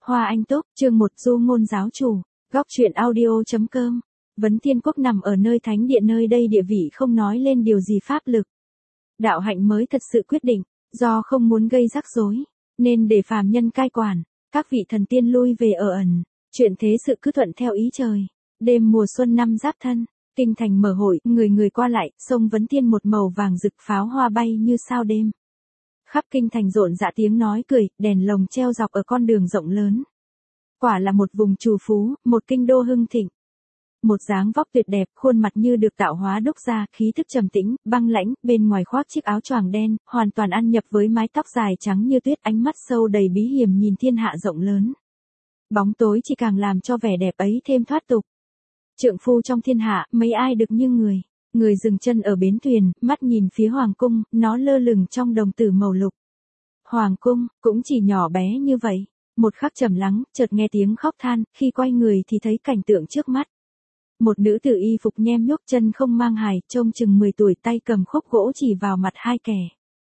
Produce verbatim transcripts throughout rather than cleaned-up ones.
Hoa Anh Túc, chương một Du Ngôn giáo chủ, góc truyện audio.com. Vấn Thiên Quốc nằm ở nơi thánh địa, nơi đây địa vị không nói lên điều gì pháp lực. Đạo hạnh mới thật sự quyết định, do không muốn gây rắc rối, nên để phàm nhân cai quản, các vị thần tiên lui về ở ẩn, chuyện thế sự cứ thuận theo ý trời. Đêm mùa xuân năm Giáp Thân, kinh thành mở hội, người người qua lại, sông Vấn Thiên một màu vàng rực, pháo hoa bay như sao đêm. Khắp kinh thành rộn rã tiếng nói cười, đèn lồng treo dọc ở con đường rộng lớn. Quả là một vùng trù phú, một kinh đô hưng thịnh. Một dáng vóc tuyệt đẹp, khuôn mặt như được tạo hóa đúc ra, khí thức trầm tĩnh, băng lãnh, bên ngoài khoác chiếc áo choàng đen, hoàn toàn ăn nhập với mái tóc dài trắng như tuyết, ánh mắt sâu đầy bí hiểm nhìn thiên hạ rộng lớn. Bóng tối chỉ càng làm cho vẻ đẹp ấy thêm thoát tục. Trượng phu trong thiên hạ, mấy ai được như người. Người dừng chân ở bến thuyền, mắt nhìn phía hoàng cung, nó lơ lửng trong đồng tử màu lục. Hoàng cung, cũng chỉ nhỏ bé như vậy. Một khắc trầm lắng, chợt nghe tiếng khóc than, khi quay người thì thấy cảnh tượng trước mắt. Một nữ tử y phục nhem nhuốc, chân không mang hài, trông chừng mười tuổi, tay cầm khúc gỗ chỉ vào mặt hai kẻ.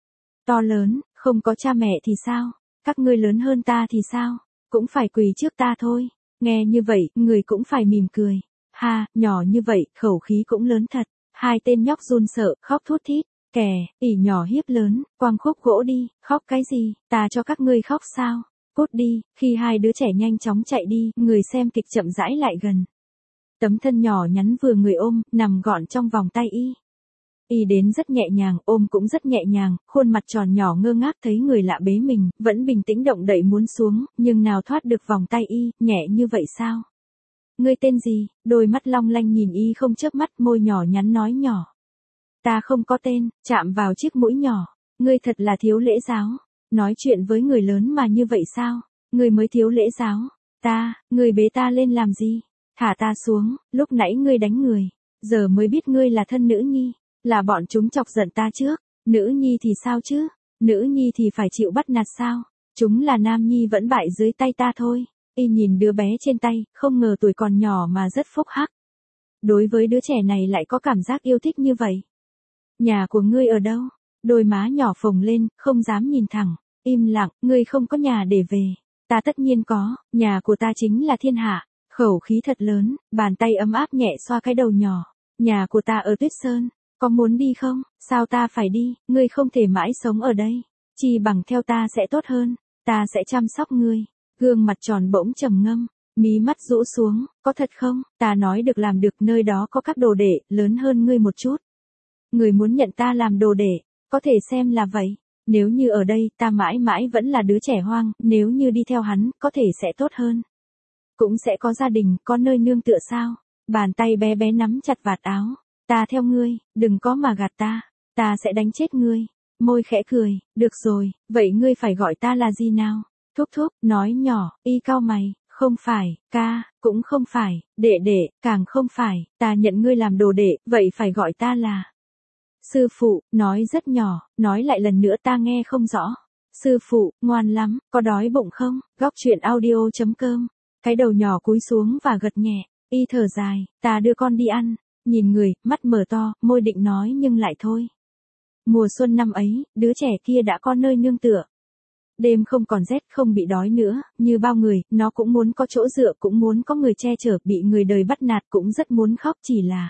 To lớn, không có cha mẹ thì sao? Các ngươi lớn hơn ta thì sao? Cũng phải quỳ trước ta thôi. Nghe như vậy, người cũng phải mỉm cười. Ha, nhỏ như vậy, khẩu khí cũng lớn thật. Hai tên nhóc run sợ, khóc thút thít. Kẻ, ỉ nhỏ hiếp lớn, quăng khúc gỗ đi, khóc cái gì, ta cho các ngươi khóc sao? Cút đi. Khi hai đứa trẻ nhanh chóng chạy đi, người xem kịch chậm rãi lại gần. Tấm thân nhỏ nhắn vừa người ôm, nằm gọn trong vòng tay y. Y đến rất nhẹ nhàng, ôm cũng rất nhẹ nhàng, khuôn mặt tròn nhỏ ngơ ngác thấy người lạ bế mình, vẫn bình tĩnh động đậy muốn xuống, nhưng nào thoát được vòng tay y, nhẹ như vậy sao? Ngươi tên gì? Đôi mắt long lanh nhìn y không chớp mắt, môi nhỏ nhắn nói nhỏ. Ta không có tên, chạm vào chiếc mũi nhỏ. Ngươi thật là thiếu lễ giáo. Nói chuyện với người lớn mà như vậy sao? Ngươi mới thiếu lễ giáo. Ta, ngươi bế ta lên làm gì? Thả ta xuống, lúc nãy ngươi đánh người. Giờ mới biết ngươi là thân nữ nhi. Là bọn chúng chọc giận ta trước. Nữ nhi thì sao chứ? Nữ nhi thì phải chịu bắt nạt sao? Chúng là nam nhi vẫn bại dưới tay ta thôi. Y nhìn đứa bé trên tay, không ngờ tuổi còn nhỏ mà rất phúc hắc. Đối với đứa trẻ này lại có cảm giác yêu thích như vậy. Nhà của ngươi ở đâu? Đôi má nhỏ phồng lên, không dám nhìn thẳng. Im lặng, ngươi không có nhà để về. Ta tất nhiên có, nhà của ta chính là thiên hạ. Khẩu khí thật lớn, bàn tay ấm áp nhẹ xoa cái đầu nhỏ. Nhà của ta ở Tuyết Sơn, có muốn đi không? Sao ta phải đi, ngươi không thể mãi sống ở đây. Chi bằng theo ta sẽ tốt hơn, ta sẽ chăm sóc ngươi. Gương mặt tròn bỗng trầm ngâm, mí mắt rũ xuống, có thật không? Ta nói được làm được, nơi đó có các đồ đệ, lớn hơn ngươi một chút. Người muốn nhận ta làm đồ đệ, có thể xem là vậy. Nếu như ở đây, ta mãi mãi vẫn là đứa trẻ hoang, nếu như đi theo hắn, có thể sẽ tốt hơn. Cũng sẽ có gia đình, có nơi nương tựa sao? Bàn tay bé bé nắm chặt vạt áo. Ta theo ngươi, đừng có mà gạt ta, ta sẽ đánh chết ngươi. Môi khẽ cười, được rồi, vậy ngươi phải gọi ta là gì nào? Thúc thúc, nói nhỏ, y cau mày, không phải, ca, cũng không phải, đệ đệ, càng không phải, ta nhận ngươi làm đồ đệ, vậy phải gọi ta là. Sư phụ, nói rất nhỏ, nói lại lần nữa ta nghe không rõ. Sư phụ, ngoan lắm, có đói bụng không? Góc truyện audio.com. Cái đầu nhỏ cúi xuống và gật nhẹ, y thở dài, ta đưa con đi ăn. Nhìn người, mắt mở to, môi định nói nhưng lại thôi. Mùa xuân năm ấy, đứa trẻ kia đã có nơi nương tựa. Đêm không còn rét, không bị đói nữa, như bao người, nó cũng muốn có chỗ dựa, cũng muốn có người che chở, bị người đời bắt nạt cũng rất muốn khóc, chỉ là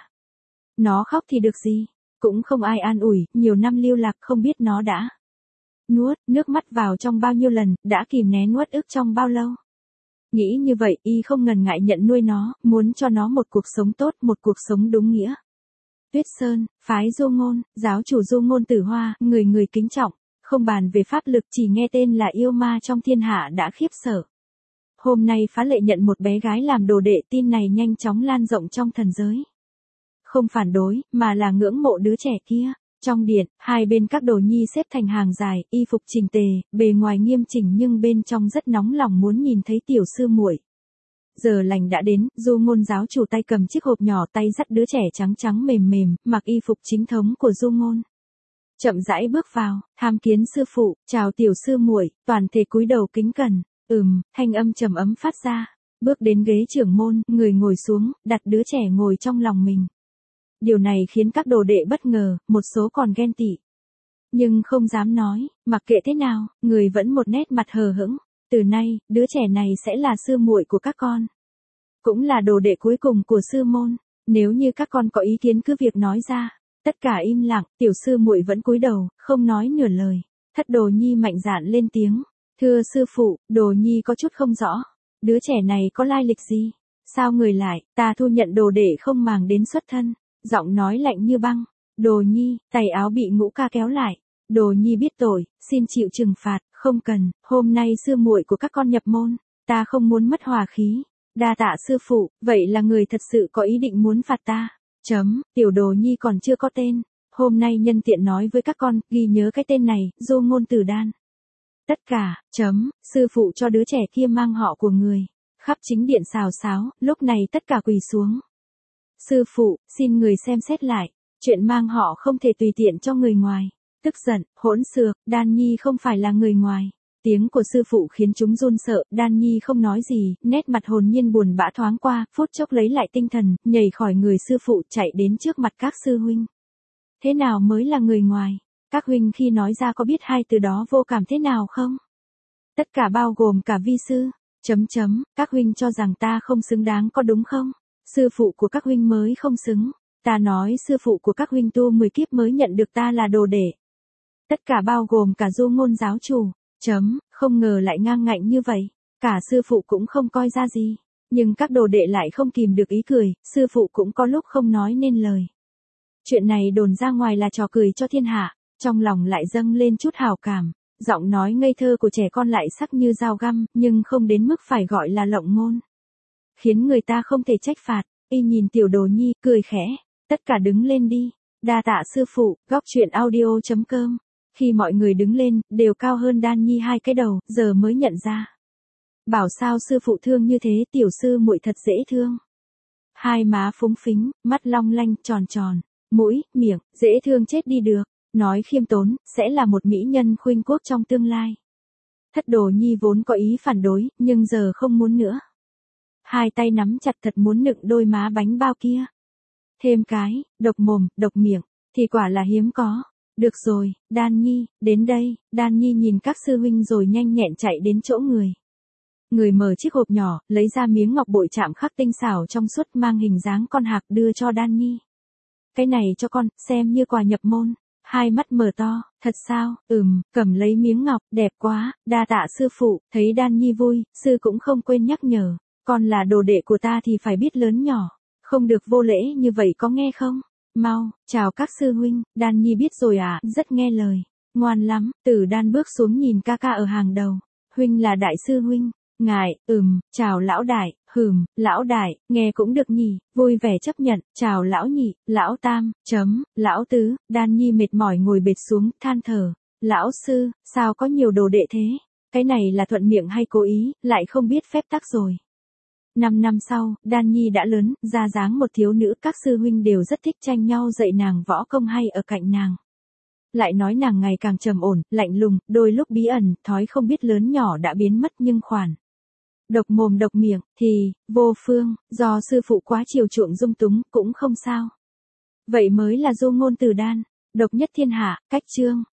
nó khóc thì được gì, cũng không ai an ủi, nhiều năm lưu lạc không biết nó đã nuốt nước mắt vào trong bao nhiêu lần, đã kìm nén nuốt ức trong bao lâu. Nghĩ như vậy, y không ngần ngại nhận nuôi nó, muốn cho nó một cuộc sống tốt, một cuộc sống đúng nghĩa. Tuyết Sơn, phái Du Ngôn, giáo chủ Du Ngôn Tử Hoa, người người kính trọng. Không bàn về pháp lực, chỉ nghe tên là yêu ma trong thiên hạ đã khiếp sợ. Hôm nay phá lệ nhận một bé gái làm đồ đệ, tin này nhanh chóng lan rộng trong thần giới. Không phản đối, mà là ngưỡng mộ đứa trẻ kia. Trong điện, hai bên các đồ nhi xếp thành hàng dài, y phục chỉnh tề, bề ngoài nghiêm chỉnh nhưng bên trong rất nóng lòng muốn nhìn thấy tiểu sư muội. Giờ lành đã đến, Du Ngôn giáo chủ tay cầm chiếc hộp nhỏ, tay dắt đứa trẻ trắng trắng mềm mềm, mặc y phục chính thống của Du Ngôn. Chậm rãi bước vào, tham kiến sư phụ, chào tiểu sư muội, toàn thể cúi đầu kính cẩn. Ừm, thanh âm trầm ấm phát ra. Bước đến ghế trưởng môn, người ngồi xuống, đặt đứa trẻ ngồi trong lòng mình. Điều này khiến các đồ đệ bất ngờ, một số còn ghen tị. Nhưng không dám nói, mặc kệ thế nào, người vẫn một nét mặt hờ hững. Từ nay, đứa trẻ này sẽ là sư muội của các con. Cũng là đồ đệ cuối cùng của sư môn. Nếu như các con có ý kiến cứ việc nói ra. Tất cả im lặng, tiểu sư muội vẫn cúi đầu, không nói nửa lời. Thất Đồ Nhi mạnh dạn lên tiếng. Thưa sư phụ, Đồ Nhi có chút không rõ. Đứa trẻ này có lai lịch gì? Sao người lại, ta thu nhận đồ đệ không màng đến xuất thân. Giọng nói lạnh như băng. Đồ Nhi, tay áo bị Ngũ Ca kéo lại. Đồ Nhi biết tội, xin chịu trừng phạt, không cần, hôm nay sư muội của các con nhập môn, ta không muốn mất hòa khí. Đa tạ sư phụ, vậy là người thật sự có ý định muốn phạt ta. Chấm, tiểu Đồ Nhi còn chưa có tên. Hôm nay nhân tiện nói với các con, ghi nhớ cái tên này, Du Ngôn Tử Đan. Tất cả, chấm, sư phụ cho đứa trẻ kia mang họ của người. Khắp chính điện xào xáo, lúc này tất cả quỳ xuống. Sư phụ, xin người xem xét lại, chuyện mang họ không thể tùy tiện cho người ngoài. Tức giận, hỗn xược, Đan Nhi không phải là người ngoài. Tiếng của sư phụ khiến chúng run sợ, Đan Nhi không nói gì, nét mặt hồn nhiên buồn bã thoáng qua, phút chốc lấy lại tinh thần, nhảy khỏi người sư phụ chạy đến trước mặt các sư huynh. Thế nào mới là người ngoài? Các huynh khi nói ra có biết hai từ đó vô cảm thế nào không? Tất cả bao gồm cả vi sư. Chấm chấm, các huynh cho rằng ta không xứng đáng có đúng không? Sư phụ của các huynh mới không xứng. Ta nói sư phụ của các huynh tu mười kiếp mới nhận được ta là đồ đệ. Tất cả bao gồm cả Du Ngôn giáo chủ. Chấm, không ngờ lại ngang ngạnh như vậy. Cả sư phụ cũng không coi ra gì. Nhưng các đồ đệ lại không kìm được ý cười, sư phụ cũng có lúc không nói nên lời. Chuyện này đồn ra ngoài là trò cười cho thiên hạ, trong lòng lại dâng lên chút hào cảm. Giọng nói ngây thơ của trẻ con lại sắc như dao găm, nhưng không đến mức phải gọi là lộng ngôn. Khiến người ta không thể trách phạt, y nhìn tiểu Đồ Nhi, cười khẽ. Tất cả đứng lên đi. Đa tạ sư phụ, góc truyện audio chấm com. Khi mọi người đứng lên, đều cao hơn Đan Nhi hai cái đầu, giờ mới nhận ra. Bảo sao sư phụ thương như thế, tiểu sư muội thật dễ thương. Hai má phúng phính, mắt long lanh, tròn tròn, mũi, miệng, dễ thương chết đi được. Nói khiêm tốn, sẽ là một mỹ nhân khuynh quốc trong tương lai. Thất Đồ Nhi vốn có ý phản đối, nhưng giờ không muốn nữa. Hai tay nắm chặt thật muốn nựng đôi má bánh bao kia. Thêm cái, độc mồm, độc miệng, thì quả là hiếm có. Được rồi, Đan Nhi, đến đây. Đan Nhi nhìn các sư huynh rồi nhanh nhẹn chạy đến chỗ người. Người mở chiếc hộp nhỏ, lấy ra miếng ngọc bội chạm khắc tinh xảo trong suốt mang hình dáng con hạc đưa cho Đan Nhi. Cái này cho con, xem như quà nhập môn. Hai mắt mở to, thật sao, ừm, cầm lấy miếng ngọc, đẹp quá, đa tạ sư phụ, thấy Đan Nhi vui, sư cũng không quên nhắc nhở. Con là đồ đệ của ta thì phải biết lớn nhỏ, không được vô lễ như vậy có nghe không? Mau, chào các sư huynh, Đan Nhi biết rồi à, rất nghe lời, ngoan lắm. Tử Đan bước xuống nhìn ca ca ở hàng đầu. Huynh là đại sư huynh. Ngài, ừm, chào lão đại, hừm, lão đại, nghe cũng được nhỉ, vui vẻ chấp nhận, chào lão nhị, lão tam, chấm, lão tứ. Đan Nhi mệt mỏi ngồi bệt xuống, than thở. Lão sư, sao có nhiều đồ đệ thế? Cái này là thuận miệng hay cố ý, lại không biết phép tắc rồi. Năm năm sau, Đan Nhi đã lớn, ra dáng một thiếu nữ, các sư huynh đều rất thích tranh nhau dạy nàng võ công hay ở cạnh nàng. Lại nói nàng ngày càng trầm ổn, lạnh lùng, đôi lúc bí ẩn, thói không biết lớn nhỏ đã biến mất nhưng khoản. Độc mồm độc miệng, thì, vô phương, do sư phụ quá chiều chuộng dung túng, cũng không sao. Vậy mới là Du Ngôn Tử Đan, độc nhất thiên hạ, cách chương.